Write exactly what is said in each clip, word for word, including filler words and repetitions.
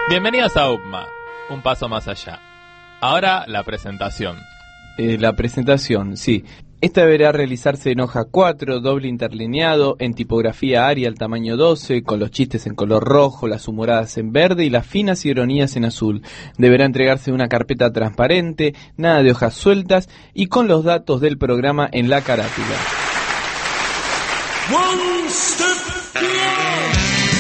Bienvenidos a U P M A, un paso más allá. Ahora la presentación. Eh, la presentación, sí. Esta deberá realizarse en hoja cuatro, doble interlineado, en tipografía Arial tamaño doce, con los chistes en color rojo, las humoradas en verde y las finas ironías en azul. Deberá entregarse una carpeta transparente, nada de hojas sueltas y con los datos del programa en la carátula. One step beyond.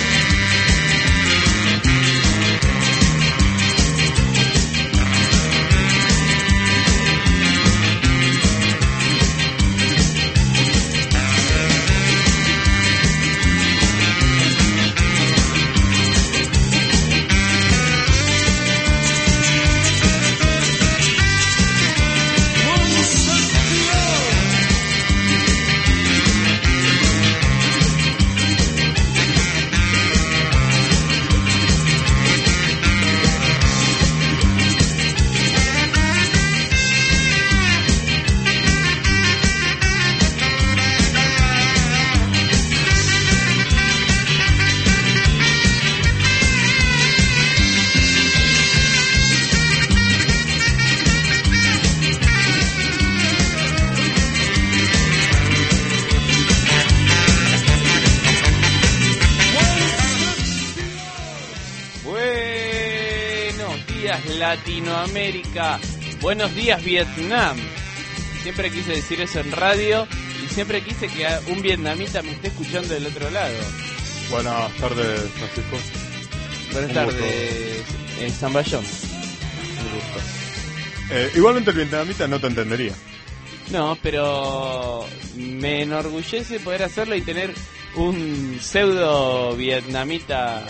Latinoamérica, buenos días Vietnam. Siempre quise decir eso en radio y siempre quise que un vietnamita me esté escuchando del otro lado. Buenas tardes, Francisco. Buenas un tardes, eh, Zambayón. Un gusto. Eh, igualmente el vietnamita no te entendería. No, pero me enorgullece poder hacerlo y tener un pseudo vietnamita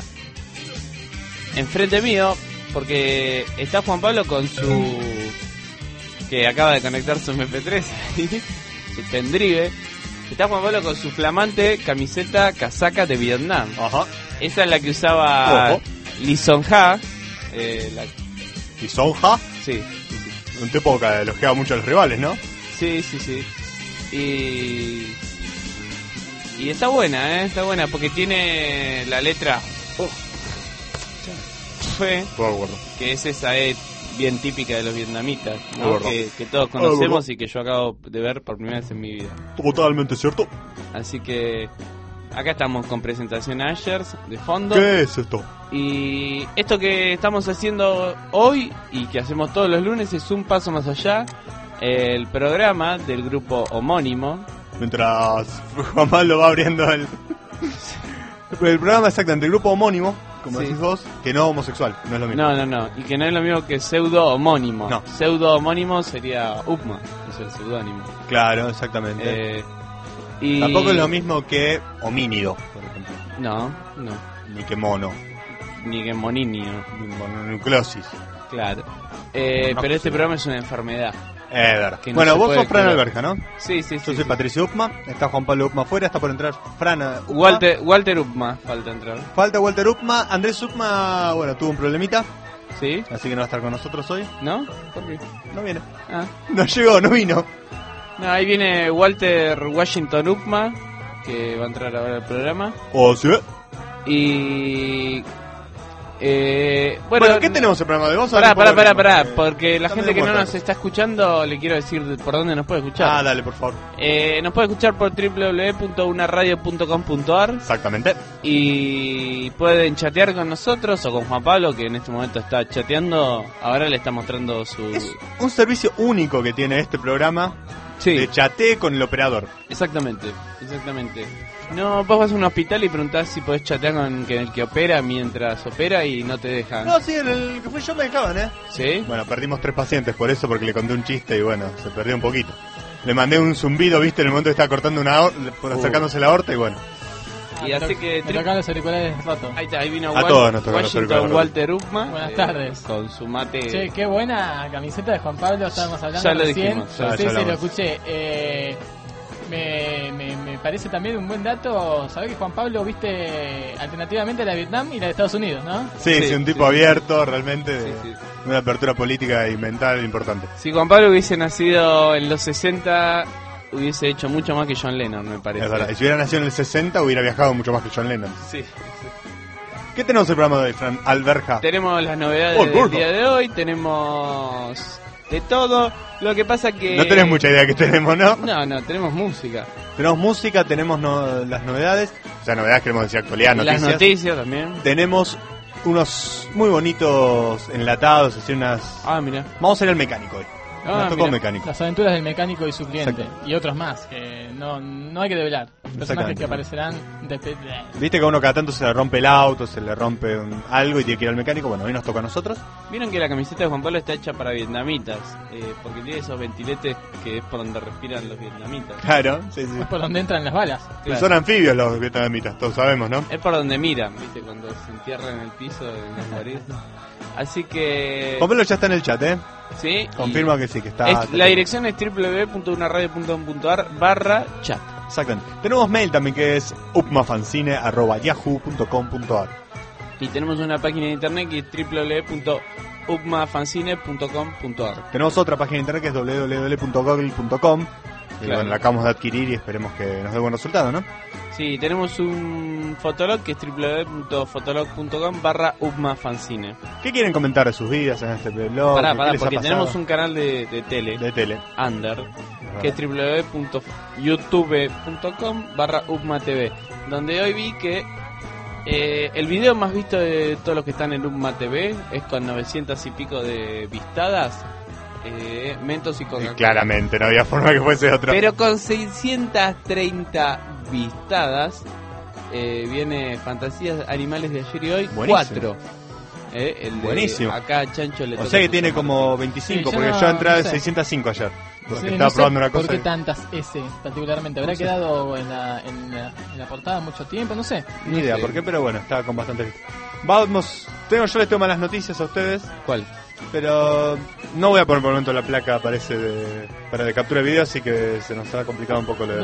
enfrente mío. Porque está Juan Pablo con su... que acaba de conectar su eme pe tres, su pendrive. Está Juan Pablo con su flamante camiseta casaca de Vietnam. Ajá. Esa es la que usaba Ojo. Lee Song-ha. Eh, la... ¿Y Sonja? Sí, sí, sí. Un tipo que elogiaba mucho a los rivales, ¿no? Sí, sí, sí. Y... y está buena, ¿eh? Está buena porque tiene la letra... Oh. Fe, que es esa E bien típica de los vietnamitas, ¿no? que, que todos conocemos y que yo acabo de ver por primera vez en mi vida. Totalmente cierto. Así que acá estamos con presentación Ashers de fondo. ¿Qué es esto? Y esto que estamos haciendo hoy y que hacemos todos los lunes es un paso más allá, el programa del grupo homónimo. Mientras Juan Pablo va abriendo el... el programa exactamente, el grupo homónimo. Como sí. decís vos, que no homosexual, no es lo mismo. No, no, no, y que no es lo mismo que pseudo homónimo. No. Pseudo homónimo sería U P M A, es el seudónimo. Claro, exactamente. Eh, y... Tampoco es lo mismo que homínido, por ejemplo. No, no. Ni que mono. Ni que moninio. Ni mononucleosis. Claro. Eh, no, pero este programa es una enfermedad. Eh, verdad. No bueno, vos sos Fran curar. Alberja, ¿no? Sí, sí, sí. Yo soy sí. Patricio U P M A, está Juan Pablo U P M A afuera, está por entrar Fran U P M A. Walter, Walter U P M A, falta entrar. Falta Walter U P M A, Andrés U P M A, bueno, tuvo un problemita. ¿Sí? Así que no va a estar con nosotros hoy. ¿No? ¿Por qué? No viene. Ah. No llegó, no vino. No, ahí viene Walter Washington U P M A, que va a entrar ahora al programa. ¿O sí? Y... Eh, bueno, bueno, ¿qué tenemos el programa de vos? Pará, pará, pará, pará, Eh, porque la gente que no muerta. nos está escuchando, le quiero decir por dónde nos puede escuchar. Ah, dale, por favor. Eh, nos puede escuchar por doble u doble u doble u punto una radio punto com punto a r. Exactamente. Y pueden chatear con nosotros o con Juan Pablo, que en este momento está chateando. Ahora le está mostrando su... Es un servicio único que tiene este programa. Sí, De chatee con el operador. exactamente, exactamente. No, vos vas a un hospital y preguntás si podés chatear con el que opera mientras opera y no te dejan. No, sí, en el que fui yo me dejaban, ¿eh? ¿Sí? Bueno, perdimos tres pacientes por eso, porque le conté un chiste y bueno, se perdió un poquito. Le mandé un zumbido, viste, en el momento que estaba cortando una or- por acercándose la aorta y bueno. Y así que... Me tocan los auriculares rotos. Ahí está, ahí vino A Wal- todos nos tocan los Washington auriculares. Walter U P M A. Buenas eh, tardes. Con su mate... Che, qué buena camiseta de Juan Pablo, estábamos hablando Ya lo recién. dijimos, ya- sí, ya sí, lo lo hablamos. escuché. Eh, me, me, me parece también un buen dato saber que Juan Pablo viste alternativamente la de Vietnam y la de Estados Unidos, ¿no? Sí, sí, Sí, un tipo sí. abierto, realmente, de Sí, sí. una apertura política y mental importante. Si Juan Pablo hubiese nacido en los sesenta, hubiese hecho mucho más que John Lennon, me parece. Es verdad, y si hubiera nacido en el sesenta hubiera viajado mucho más que John Lennon. Sí. ¿Qué tenemos el programa de hoy, Fran? Alberja. Tenemos las novedades Oh, del gordo. día de hoy, tenemos de todo. Lo que pasa que... No tenés mucha idea que tenemos, ¿no? No, no, tenemos música. Tenemos música, tenemos no- las novedades. O sea, novedades queremos decir actualidad, noticias. Las noticias también. Tenemos unos muy bonitos enlatados, así unas... Ah, mira. Vamos a ir al mecánico hoy. Ah, Nos tocó mira, mecánico. Las aventuras del mecánico y su cliente. Exacto. Y otros más que no, no hay que develar. Personajes Exactamente. que aparecerán de... Viste que a uno cada tanto se le rompe el auto, se le rompe un- algo y tiene que ir al mecánico. Bueno, hoy nos toca a nosotros. Vieron que la camiseta de Juan Pablo está hecha para vietnamitas, eh, porque tiene esos ventiletes que es por donde respiran los vietnamitas. Claro, sí, sí. Es por donde entran las balas. Claro. Son anfibios los vietnamitas, todos sabemos, ¿no? Es por donde miran, viste, cuando se entierran en el piso, en las paredes. Así que... Juan Pablo ya está en el chat, ¿eh? Sí. Confirma y- que sí, que está... es- la dirección es doble u doble u doble u punto una radio punto com punto a r barra chat. Exactamente. Tenemos mail también que es upmafancine arroba yahoo punto com punto a r. Y tenemos una página de internet que es doble u doble u doble u punto upmafancine punto com punto a r. Tenemos otra página de internet que es doble u doble u doble u punto google punto com. Y Claro. bueno, la acabamos de adquirir y esperemos que nos dé buen resultado, ¿no? Sí, tenemos un fotolog que es doble u doble u doble u punto fotolog punto com barra upmafancine. ¿Qué quieren comentar de sus vidas en este blog? Pará, ¿Qué pará, les ha porque pasado? tenemos un canal de, de tele, De tele. Under, que es doble u doble u doble u punto youtube punto com barra upmatv, donde hoy vi que eh, el video más visto de todos los que están en upmatv es con novecientas y pico de vistadas, eh, Mentos y Y Coca-Cola. claramente, no había forma que fuese otro. Pero con seiscientas treinta vistadas eh, viene Fantasías Animales de ayer y hoy, Buenísimo. cuatro. Eh, el de- Buenísimo. Acá Chancho le O toca sea que su tiene parte. como veinticinco, Sí, yo porque no- yo entré no de sé. seiscientos cinco ayer. Porque Sí, estaba no sé probando una por cosa. qué y- tantas S particularmente. ¿Habrá No sé. quedado en la, en, la, en la portada mucho tiempo? No sé. Ni idea sé. por qué, pero bueno, está con bastante vista. Vamos, tengo, yo les tengo malas noticias a ustedes, ¿Cuál? pero no voy a poner por el momento la placa parece de, para de captura de video, así que se nos ha complicado un poco lo de la...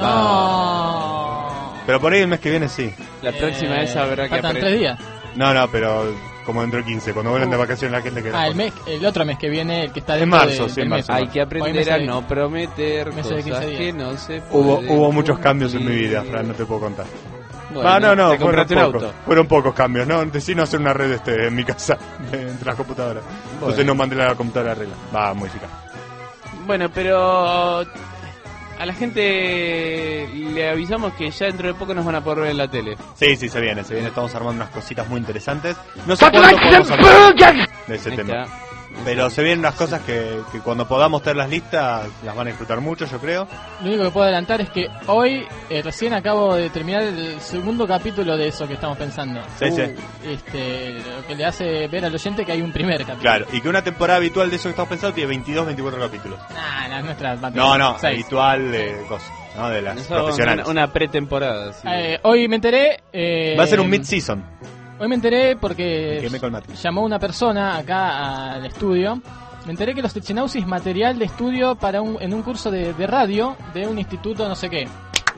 No. Pero por ahí el mes que viene sí. La próxima Eh, vez habrá que faltan apre- tres días. No, no, pero como dentro de quince, cuando vuelvan de vacaciones la gente que... Ah, el mes, el otro mes que viene, el que está En dentro marzo, de- sí, del en mes. marzo. Hay que Hoy aprender mes a de- no prometer mes de quince cosas días. que no se Hubo, pueden hubo muchos cambios en mi cumplir. vida, Fran, no te puedo contar. Bueno, Ah, no, no, te fueron compraste un pocos, auto. fueron pocos cambios, ¿no? Decí no hacer una red este, en mi casa, entre las computadoras. Entonces Bueno. no mandé la computadora a arreglar. Va, música. Bueno, pero a la gente le avisamos que ya dentro de poco nos van a poder ver en la tele. Sí, sí, se viene, se viene. Estamos armando unas cositas muy interesantes. No sé cuándo podemos hablar de ese Ahí tema. está. Pero se vienen unas cosas que, que cuando podamos tener las listas las van a disfrutar mucho, yo creo. Lo único que puedo adelantar es que hoy eh, recién acabo de terminar el segundo capítulo de eso que estamos pensando. Sí, sí. Este, lo que le hace ver al oyente que hay un primer capítulo. Claro, y que una temporada habitual de eso que estamos pensando tiene veintidós, veinticuatro capítulos. Nah, la nuestra No, no, seis. habitual de cosas, ¿no? De las Eso, profesionales. Una, una pretemporada. sí. Eh, hoy me enteré. eh, Va a ser un mid-season. Hoy me enteré porque Que me colmate. llamó una persona acá al estudio. Me enteré que los Technausis es material de estudio para un, en un curso de, de radio de un instituto no sé qué.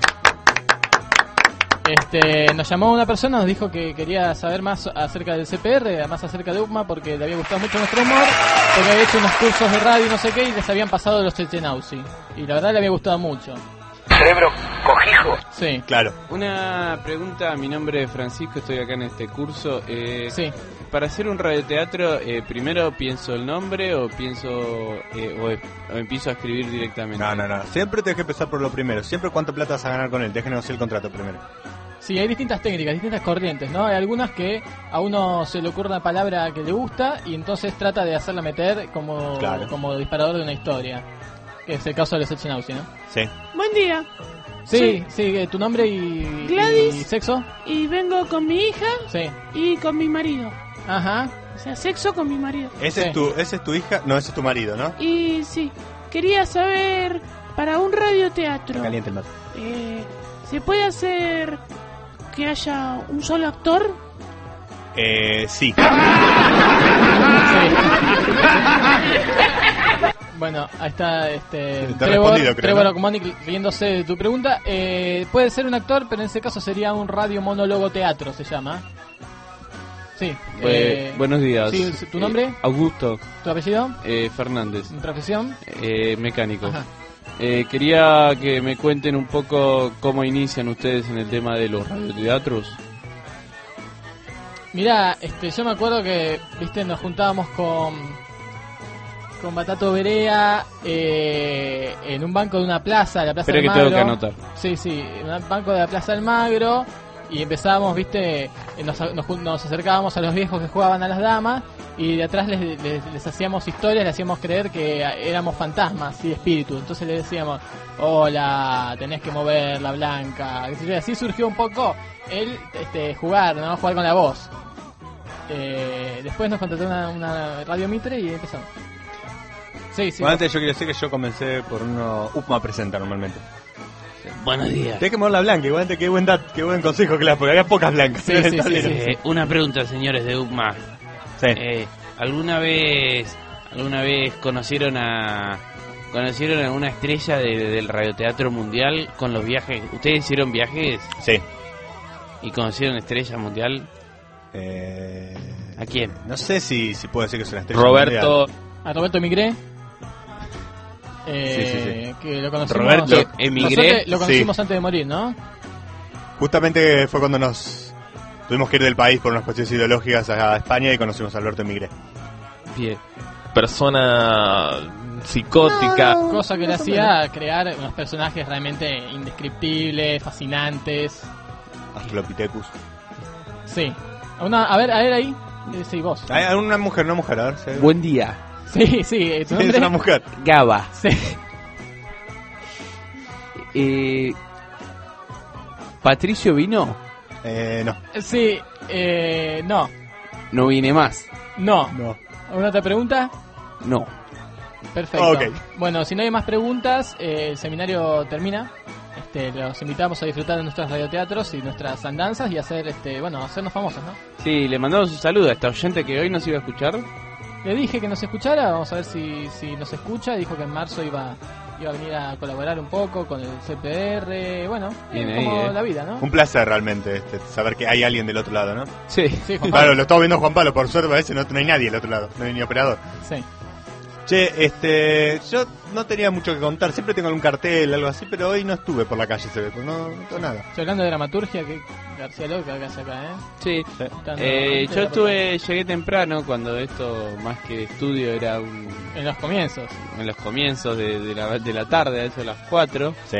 Este, nos llamó una persona, nos dijo que quería saber más acerca del C P R, más acerca de U P M A, porque le había gustado mucho nuestro humor, porque había hecho unos cursos de radio no sé qué y les habían pasado los Technausis. Y la verdad le había gustado mucho. Cerebro cojijo. Sí, Claro. Una pregunta, mi nombre es Francisco, estoy acá en este curso. Eh, sí. Para hacer un radioteatro, eh, primero pienso el nombre o pienso eh, o, o empiezo a escribir directamente. No, no, no. Siempre tienes que empezar por lo primero. Siempre cuánto plata vas a ganar con él. Tienes que negociar el contrato primero. Sí, hay distintas técnicas, distintas corrientes, ¿no? Hay algunas que a uno se le ocurre una palabra que le gusta y entonces trata de hacerla meter como, Claro. como disparador de una historia. Que es el caso de los Technausi, ¿no? Sí. Buen día, Sí, sí, eh, tu nombre y, Gladys. y sexo. y vengo con mi hija Sí. y con mi marido. Ajá. O sea, sexo con mi marido. ¿Ese, Sí. es tu, ¿Ese es tu hija? No, ese es tu marido, ¿no? Y sí, quería saber, para un radioteatro, Está caliente el mate. eh, ¿se puede hacer que haya un solo actor? Eh, sí. Bueno, ahí está este Está Trevor, respondido, creo, Trevor ¿no? Okumanic riéndose de tu pregunta. Eh, puede ser un actor, pero en ese caso sería un radio monólogo teatro, se llama. Sí. Eh, eh, buenos días. sí, ¿tu nombre? Eh, Augusto ¿Tu apellido? eh, Fernández, ¿Tu profesión? eh, mecánico. Ajá. Eh, quería que me cuenten un poco cómo inician ustedes en el tema de los radioteatros. Mirá, este, yo me acuerdo que, viste, nos juntábamos con con Batato Berea eh, en un banco de una plaza, la Plaza Espera del que Magro. tengo que anotar. Sí, sí, en un banco de la Plaza del Magro y empezábamos, viste, eh, nos, nos, nos acercábamos a los viejos que jugaban a las damas y de atrás les, les, les hacíamos historias, les hacíamos creer que éramos fantasmas y espíritus. Entonces les decíamos, hola, tenés que mover la blanca. Y así surgió un poco el este, jugar, ¿no? Jugar con la voz. Eh, después nos contrató una, una radio Mitre y empezamos. Sí, sí. Bueno, antes yo quiero decir que yo comencé por uno U P M A presenta normalmente. Buenos días. Tenés que mover la blanca, igualmente qué buen dat, qué buen consejo que le das, porque había pocas blancas. Sí, sí, sí, sí. Eh, una pregunta, señores de U P M A. Sí. Eh, ¿Alguna vez alguna vez conocieron a conocieron a una estrella de- del radioteatro mundial con los viajes? ¿Ustedes hicieron viajes Sí. y conocieron estrella mundial? Eh, ¿A quién? No sé si, si puedo decir que es una estrella Roberto, mundial. A Roberto Migré. Eh, Sí, sí, Que lo conocimos. Roberto Emigré. Nosotros lo conocimos Sí. antes de morir, ¿no? Justamente fue cuando nos tuvimos que ir del país por unas cuestiones ideológicas a España y conocimos a Alberto Migré. Bien. persona psicótica. Cosa que le hacía crear unos personajes realmente indescriptibles, fascinantes. Australopithecus. Sí. Una, a ver, a ver ahí. Eh, Sí, vos. Hay una mujer, una mujer, a ver. ¿sí? Buen día. Sí, sí. eh, ¿Tu Es nombre? una mujer. Gaba. Sí. Eh, ¿Patricio vino? Eh, no. Sí. Eh, no. No vine más. No. No. ¿Alguna otra pregunta? No. Perfecto. Ok. Bueno, si no hay más preguntas, eh, el seminario termina. Este, los invitamos a disfrutar de nuestros radioteatros y nuestras andanzas y hacer, este, bueno, hacernos famosos, ¿no? Sí, le mandamos un saludo a esta oyente que hoy nos iba a escuchar. Le dije que nos escuchara, vamos a ver si, si nos escucha. Dijo que en marzo iba, iba a venir a colaborar un poco con el C P R. Bueno, Bien es ahí, como eh. la vida, ¿no? Un placer realmente este, saber que hay alguien del otro lado, ¿no? Sí. Sí, Juan Claro, Pablo. lo estamos viendo Juan Pablo, por suerte a veces no, no hay nadie del otro lado, no hay ni operador. Sí. Che, este, yo no tenía mucho que contar, siempre tengo algún cartel, algo así, pero hoy no estuve por la calle, se ve, pues no, no tengo nada. Estoy hablando de dramaturgia, que García Lorca que hace acá, ¿eh? Sí. Estando- Eh, yo estuve, llegué temprano cuando esto más que estudio era un, En los comienzos. en los comienzos de, de, la, de la tarde, a eso a las cuatro. Sí.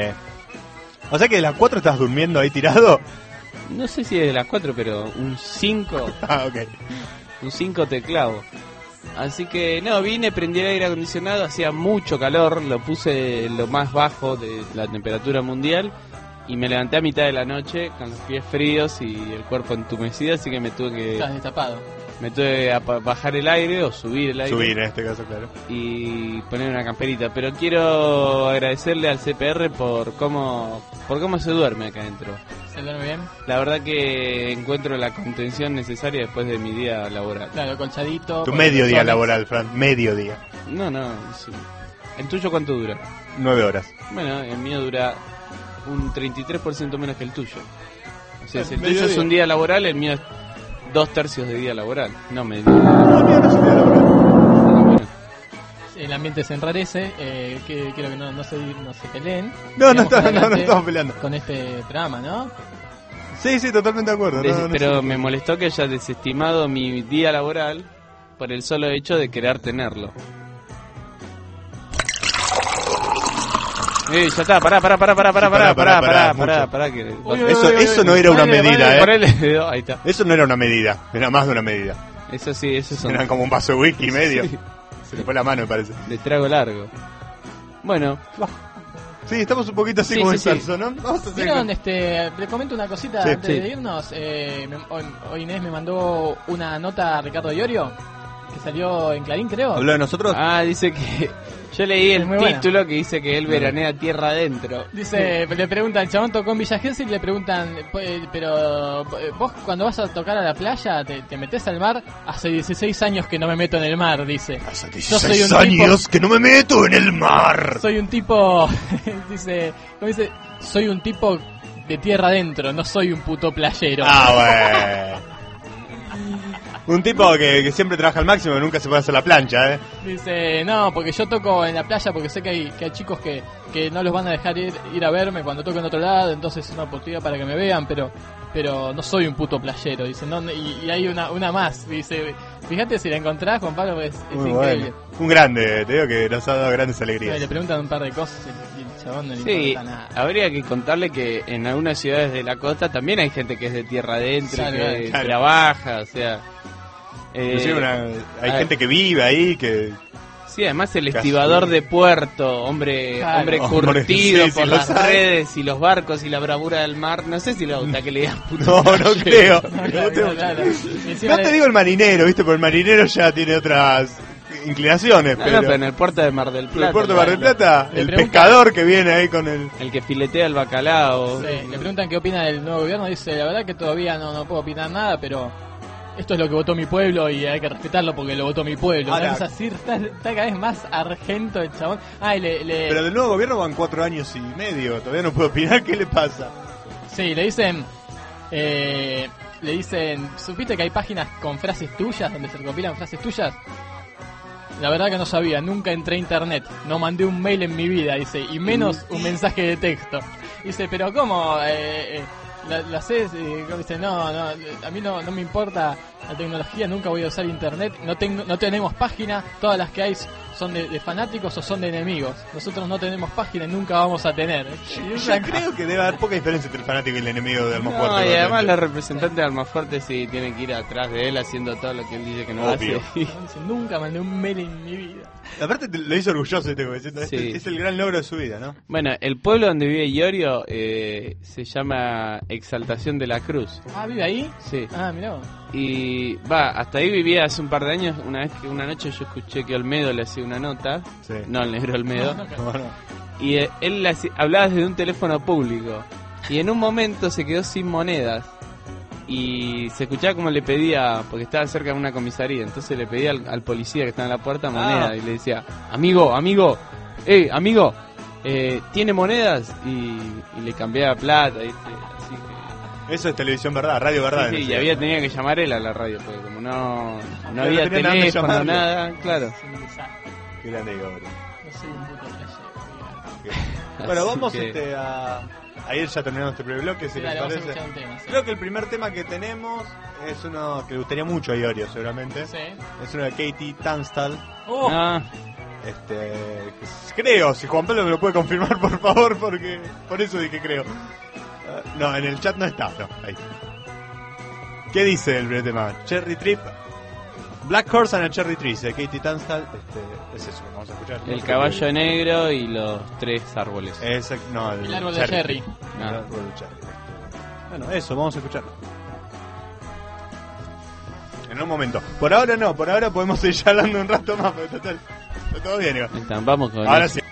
O sea que de las cuatro estás durmiendo ahí tirado. No sé si es de las cuatro, pero un cinco, Ah, ok. un cinco te clavo. Así que no, vine, prendí el aire acondicionado, hacía mucho calor, lo puse lo más bajo de la temperatura mundial y me levanté a mitad de la noche con los pies fríos y el cuerpo entumecido, así que me tuve que Estás destapado. me tuve que apa- bajar el aire o subir el aire Subir en este caso, claro. y poner una camperita. Pero quiero agradecerle al C P R por cómo por cómo se duerme acá adentro. ¿Se duerme bien? La verdad que encuentro la contención necesaria después de mi día laboral. Claro, colchadito. Tu con mediodía calzones. laboral, Fran, mediodía. No, no. sí. ¿El tuyo cuánto dura? Nueve horas. Bueno, el mío dura un treinta y tres por ciento menos que el tuyo. O sea, si el Mediodía. tuyo es un día laboral, el mío es dos tercios de día laboral. No, medio. No, mío no es un día laboral. Bueno, El ambiente se enrarece. Eh, que, quiero que no, no, se, no se peleen. No, no, Sigamos está- no, no adelante estamos peleando. Con este programa, ¿no? Sí, sí, totalmente de acuerdo. des- no, no pero sé. me molestó que haya desestimado mi día laboral por el solo hecho de querer tenerlo. Eh, ya está, pará, pará, pará, pará, pará, pará, Pará, pará, pará, pará, pará, pará, mucho. pará, que... Uy, uy, Eso, uy, uy, eso uy. no era una Vale, vale, medida, Ponele ¿eh? el dedo, ahí está. Eso no era una medida, era más de una medida. Eso sí, eso son... Eran como un vaso de whisky y medio. Sí. Se le fue la mano, me parece. De trago largo. Bueno, Sí, estamos un poquito así Sí, como sí, en sí. salsa, ¿no? Vamos a hacer ¿Vieron? Este, le comento una cosita Sí, antes sí. de irnos. Eh, me- hoy, hoy Inés me mandó una nota a Ricardo Iorio, que salió en Clarín, creo. ¿Habló de nosotros? ah, dice que... Yo leí el Es muy buena. título que dice que él veranea tierra adentro. Dice, le preguntan, el chabón tocó en Villa Gesell y le preguntan, "Pues, pero eh, vos cuando vas a tocar a la playa, ¿te, te metés al mar? Hace dieciséis años que no me meto en el mar, dice. Hace Yo soy dieciséis un tipo- años que no me meto en el mar. Soy un tipo, dice, ¿cómo dice? Soy un tipo de tierra adentro, no soy un puto playero. Ah, bueno. Un tipo que, que siempre trabaja al máximo y nunca se puede hacer la plancha, ¿eh? Dice, no, porque yo toco en la playa porque sé que hay, que hay chicos que, que no los van a dejar ir, ir a verme cuando toco en otro lado, entonces es una oportunidad para que me vean, pero pero no soy un puto playero, dice, no, y, y hay una una más, dice, fíjate si la encontrás, Juan Pablo, es, es Muy increíble. bueno. Un grande, te digo que nos ha dado grandes alegrías. Le preguntan un par de cosas y el chabón no le Sí, importa nada. habría que contarle que en algunas ciudades de la costa también hay gente que es de tierra adentro, Claro, que claro. trabaja, o sea... eh, Inclusive una- hay a- gente que vive ahí, que... Sí, además el Casi. estibador de puerto, hombre Claro. hombre Hombre, curtido sí, sí, por lo las sabe. redes y los barcos y la bravura del mar. No sé si le gusta que le digan puto No, no playero. creo. No, No claro, te- claro. Y encima No te le- digo el marinero, ¿viste? Porque el marinero ya tiene otras inclinaciones, No, pero... no, pero en el puerto de Mar del en Plata. el puerto de Mar del Plata, Le el pregunta- pescador que viene ahí con el... El que filetea el bacalao. Sí, le preguntan qué opina del nuevo gobierno, dice, la verdad que todavía no, no puedo opinar nada, pero esto es lo que votó mi pueblo y hay que respetarlo porque lo votó mi pueblo. Ahora- Una cosa así, está, está cada vez más argento el chabón. Ah, y le, le- Pero del nuevo gobierno van cuatro años y medio, todavía no puedo opinar, ¿qué le pasa? sí, le dicen, eh, le dicen, ¿supiste que hay páginas con frases tuyas, donde se recopilan frases tuyas? La verdad que no sabía, nunca entré a internet, no mandé un mail en mi vida, dice, y menos un mensaje de texto. Dice, pero ¿cómo? Eh, eh, la, la haces, eh, dice, no, no, a mí no, no me importa la tecnología, nunca voy a usar internet, no tengo, no tenemos página, todas las que hay son de, de fanáticos o son de enemigos. Nosotros no tenemos página y nunca vamos a tener. Y Yo creo que debe haber poca diferencia entre el fanático y el enemigo de Almafuerte. No, y además realmente. los representantes de Almafuerte sí tienen que ir atrás de él haciendo todo lo que él dice que no Obvio. hace. Dice, nunca mandé un mail en mi vida. Aparte te- lo hizo orgulloso este diciendo, este Sí. es el gran logro de su vida, ¿no? Bueno, el pueblo donde vive Iorio eh, se llama Exaltación de la Cruz. Ah, ¿vive ahí? Sí. Ah, mirá vos. Y va, hasta ahí vivía hace un par de años. Una vez que una noche yo escuché que Olmedo le hacía una nota. Sí. No, el negro Olmedo. No, no, Bueno, Y eh, él le hacía- hablaba desde un teléfono público. Y en un momento se quedó sin monedas. Y se escuchaba como le pedía, porque estaba cerca de una comisaría. Entonces le pedía al, al policía que estaba en la puerta moneda. Ah. Y le decía, amigo, amigo, eh, amigo, eh, ¿tiene monedas? Y, y le cambiaba plata. ¿viste? Así que... eso es televisión verdad, radio verdad. Sí, sí, en y ese había caso. tenía que llamar él a la radio, porque como no, no no había tenían a dónde teléfono, llamarlo. nada, claro. Es un desastre. Qué grande Igor. No soy un puto playero. Bueno, Así vamos que- este, a, a ir ya terminando este primer bloque, si Sí, les dale, vamos a parece. escuchar un tema. Sí. Creo que el primer tema que tenemos es uno que le gustaría mucho a Iorio, seguramente. Sí. Es uno de Katie Tunstall. Oh, Ah, Este, creo, si Juan Pablo me lo puede confirmar, por favor, porque por eso dije creo. Ah, no, en el chat no está, no, ahí. ¿Qué dice el primer tema? Cherry Trip. Black Horse and a Cherry Tree, de Katie Tunstall. Este, es eso, vamos a escuchar. el caballo negro y los tres árboles. Ese, no, el, el árbol de Cherry. El Ah. árbol de Cherry. Bueno, eso, vamos a escucharlo. En un momento. Por ahora no, por ahora podemos seguir hablando un rato más, pero total, está todo bien, Iván. Ahí está, vamos con Ahora eso. sí.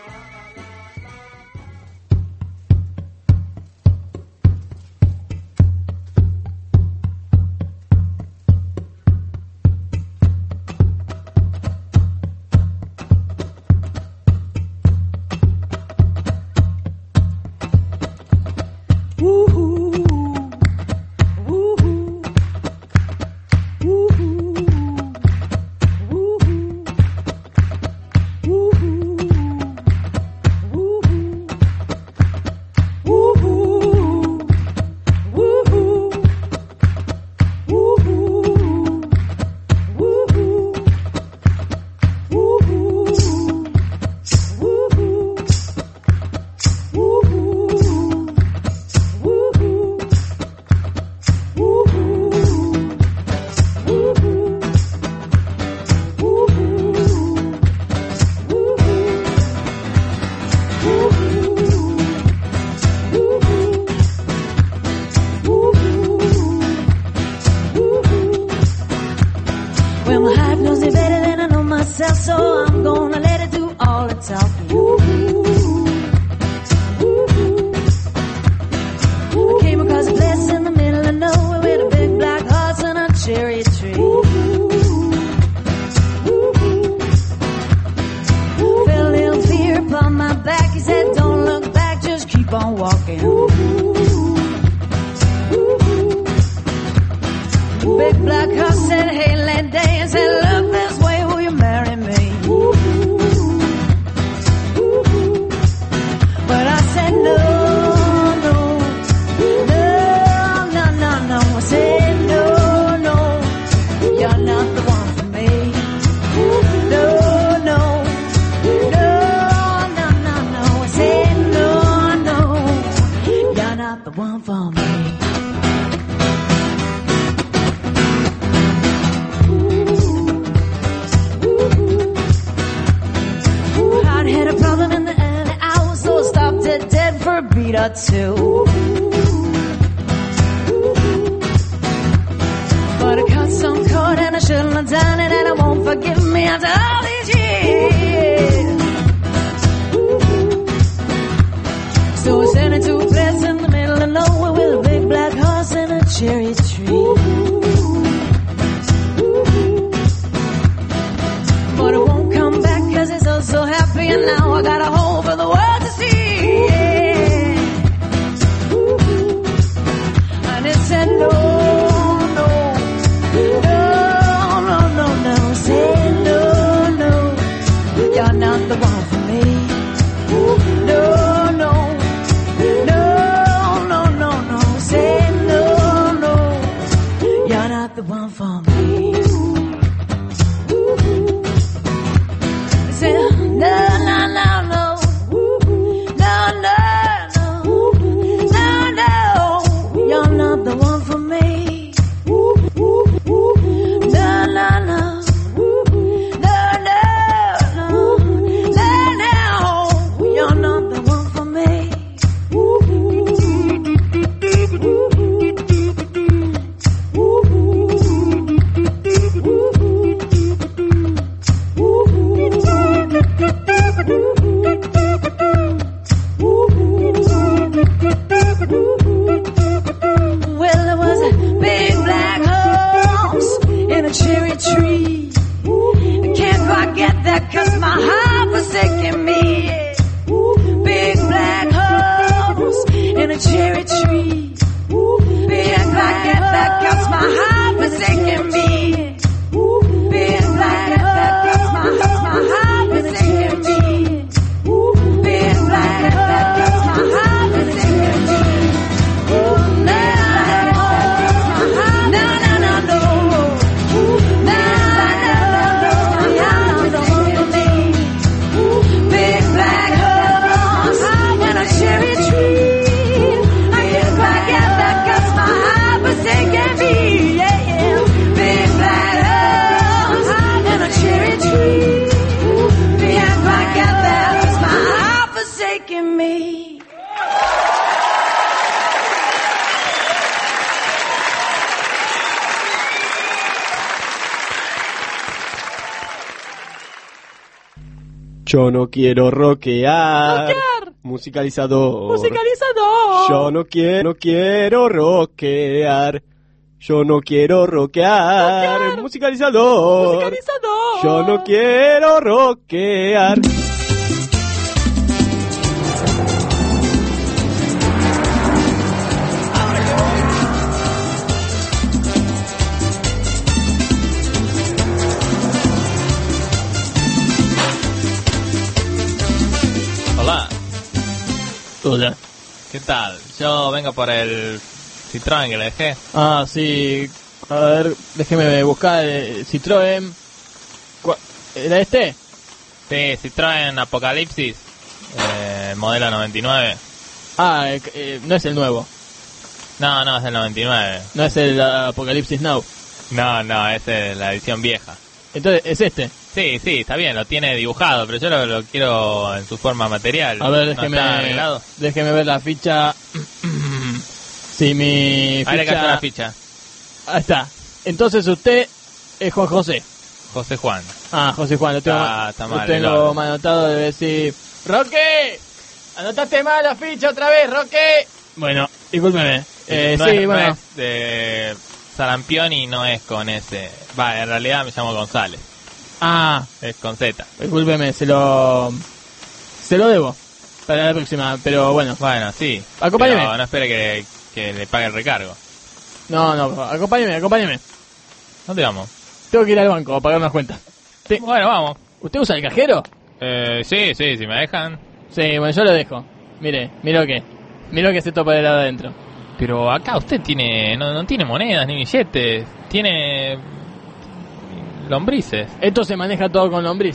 Well, my heart knows it better than I know myself, so I'm gonna let it do all the talking. I came across a place in the middle of nowhere with a big black horse and a cherry tree. Felt a little fear upon my back. He said, don't look back, just keep on walking. Big black horse said, hey, let dance and look this way, will you marry me? But I said no, no, no, no, no, no. I said no, no, you're not the one for me. No, no, no, no, no, no. I said no, no, you're not the one for me. I'd had a problem in the alley, I was so stopped it dead for a beat or two. But I caught some cold and I shouldn't have done it, and I won't forgive me after all these years. So I sent it to a place in the middle of nowhere with a big black horse and a cherry tree. But it won't come back cause it's so, so happy, and now I got a hole for the world to see. And it said no, no, no, no, no, no. Said no, no, you're not the one for me. No, no, no, no, no, no. Said no, no, you're not the one for me. Said no, no, no, no, no, no, no, no, no, you're not the one for me. No, no, no, no, no, no, no, you're not the one for me. Well, there was a big black horse in a cherry tree. I can't quite get that cause my heart forsaken me. Big black horse in a cherry tree. Can't quite get that cause my heart forsaken me. Big black horse, cause my heart, my heart forsaken me. Big black horse, cause my heart forsaken me. Oh, no. Me. Yo no quiero rockear. Rockear. Musicalizador. Musicalizador. Yo no quiero, no quiero rockear. Yo no quiero rockear. Rockear. Musicalizador. Musicalizador. Yo no quiero rockear. Hola, Hola. ¿qué tal? Yo vengo por el Citroën que le dejé. Ah, sí. A ver, déjeme buscar el Citroën. ¿Cuál? ¿Era este? Sí, Citroën Apocalipsis, eh, modelo noventa y nueve. Ah, eh, eh, no es el nuevo. No, no, es del noventa y nueve. No es el uh, Apocalipsis Now. No, no, es eh, la edición vieja. Entonces, ¿es este? Sí, sí, está bien, lo tiene dibujado, pero yo lo, lo quiero en su forma material. A ver, ¿No déjeme, está arreglado? déjeme ver la ficha. Sí, mi Ahí le ficha... cayó la ficha. Ahí está. Entonces usted es Juan José. José Juan. Ah, José Juan, lo tengo, Está- está lo mal, el tengo orden. mal anotado, debe decir... ¡Roque! ¡Anotaste mal la ficha otra vez, Roque! Bueno, discúlpeme. Eh, no sí, es, bueno. no es de Sarampión y no es con ese. Va, en realidad me llamo González. Ah, Es con Z. discúlpeme, se lo... Se lo debo. Para la próxima, pero bueno. Bueno, sí. Acompáñeme. Pero no espere que, que le pague el recargo. No, no, acompáñeme, acompáñeme. ¿Dónde vamos? Tengo que ir al banco a pagar unas cuentas. Te- Bueno, vamos. ¿Usted usa el cajero? Eh, sí, sí, si me dejan. Sí, bueno, yo lo dejo. Mire, mire lo que. Mire lo que se topa de lado adentro. Pero acá usted tiene no, no tiene monedas ni billetes. Tiene lombrices. Esto se maneja todo con lombriz.